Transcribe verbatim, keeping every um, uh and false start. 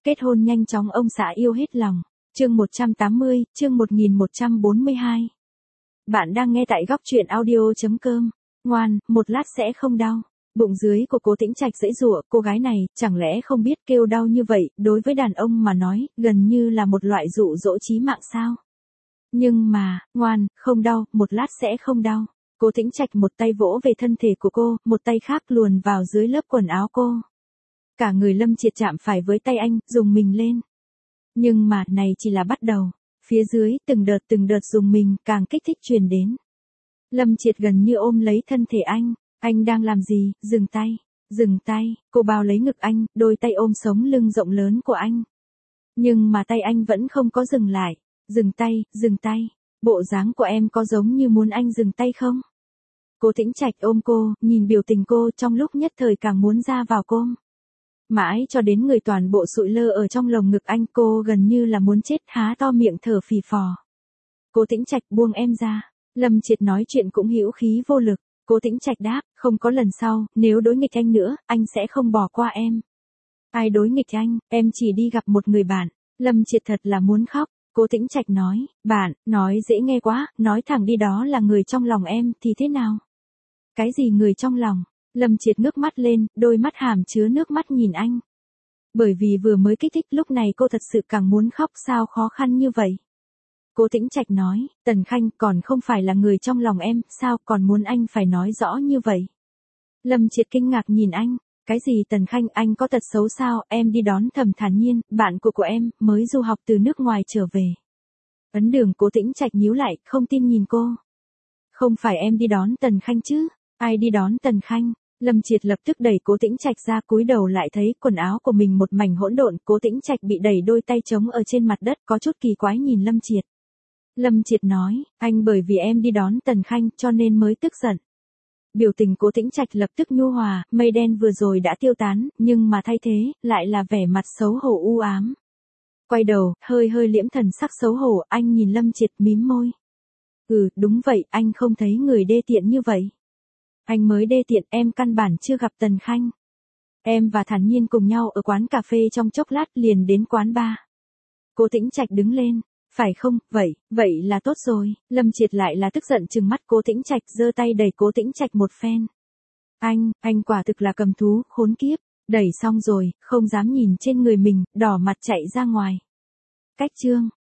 Kết hôn nhanh chóng ông xã yêu hết lòng. Chương một trăm tám mươi, chương một nghìn một trăm bốn mươi hai. Bạn đang nghe tại góc truyện audio chấm com. Ngoan, một lát sẽ không đau. Bụng dưới của Cố Tĩnh Trạch giãy giụa, cô gái này chẳng lẽ không biết kêu đau như vậy, đối với đàn ông mà nói, gần như là một loại dụ dỗ chí mạng sao? Nhưng mà, ngoan, không đau, một lát sẽ không đau. Cố Tĩnh Trạch một tay vỗ về thân thể của cô, một tay khác luồn vào dưới lớp quần áo cô. Cả người Lâm Triệt chạm phải với tay anh, dùng mình lên. Nhưng mà, này chỉ là bắt đầu. Phía dưới, từng đợt từng đợt dùng mình, càng kích thích truyền đến. Lâm Triệt gần như ôm lấy thân thể anh. Anh đang làm gì? Dừng tay. Dừng tay. Cô bao lấy ngực anh, đôi tay ôm sống lưng rộng lớn của anh. Nhưng mà tay anh vẫn không có dừng lại. Dừng tay, dừng tay. Bộ dáng của em có giống như muốn anh dừng tay không? Cố Tĩnh Trạch ôm cô, nhìn biểu tình cô trong lúc nhất thời càng muốn ra vào cô. Mãi cho đến người toàn bộ sụi lơ ở trong lồng ngực anh, cô gần như là muốn chết, há to miệng thở phì phò. Cố Tĩnh Trạch buông em ra. Lâm Triệt nói chuyện cũng hữu khí vô lực. Cố Tĩnh Trạch đáp, không có lần sau, nếu đối nghịch anh nữa, anh sẽ không bỏ qua em. Ai đối nghịch anh, em chỉ đi gặp một người bạn. Lâm Triệt thật là muốn khóc. Cố Tĩnh Trạch nói, bạn, nói dễ nghe quá, nói thẳng đi đó là người trong lòng em thì thế nào? Cái gì người trong lòng? Lâm Triệt ngước mắt lên, đôi mắt hàm chứa nước mắt nhìn anh. Bởi vì vừa mới kích thích lúc này cô thật sự càng muốn khóc, sao khó khăn như vậy? Cố Tĩnh Trạch nói, Tần Khanh còn không phải là người trong lòng em, sao còn muốn anh phải nói rõ như vậy? Lâm Triệt kinh ngạc nhìn anh, cái gì Tần Khanh, anh có tật xấu sao? Em đi đón Thẩm Thản Nhiên, bạn của của em, mới du học từ nước ngoài trở về. Ấn Đường. Cố Tĩnh Trạch nhíu lại, không tin nhìn cô. Không phải em đi đón Tần Khanh chứ? Ai đi đón Tần Khanh? Lâm Triệt lập tức đẩy Cố Tĩnh Trạch ra, cúi đầu lại thấy quần áo của mình một mảnh hỗn độn. Cố Tĩnh Trạch bị đẩy, đôi tay trống ở trên mặt đất, có chút kỳ quái nhìn Lâm Triệt. Lâm Triệt nói, anh bởi vì em đi đón Tần Khanh cho nên mới tức giận. Biểu tình Cố Tĩnh Trạch lập tức nhu hòa, mây đen vừa rồi đã tiêu tán, nhưng mà thay thế, lại là vẻ mặt xấu hổ u ám. Quay đầu, hơi hơi liễm thần sắc xấu hổ, anh nhìn Lâm Triệt mím môi. Ừ, đúng vậy, anh không thấy người đê tiện như vậy. Anh mới đê tiện, em căn bản chưa gặp Tần Khanh. Em và Thản Nhiên cùng nhau ở quán cà phê trong chốc lát liền đến quán bar. Cố Tĩnh Trạch đứng lên. Phải không, vậy, vậy là tốt rồi. Lâm Triệt lại là tức giận trừng mắt Cố Tĩnh Trạch, giơ tay đẩy Cố Tĩnh Trạch một phen. Anh, anh quả thực là cầm thú, khốn kiếp. Đẩy xong rồi, không dám nhìn trên người mình, đỏ mặt chạy ra ngoài. Cách chương.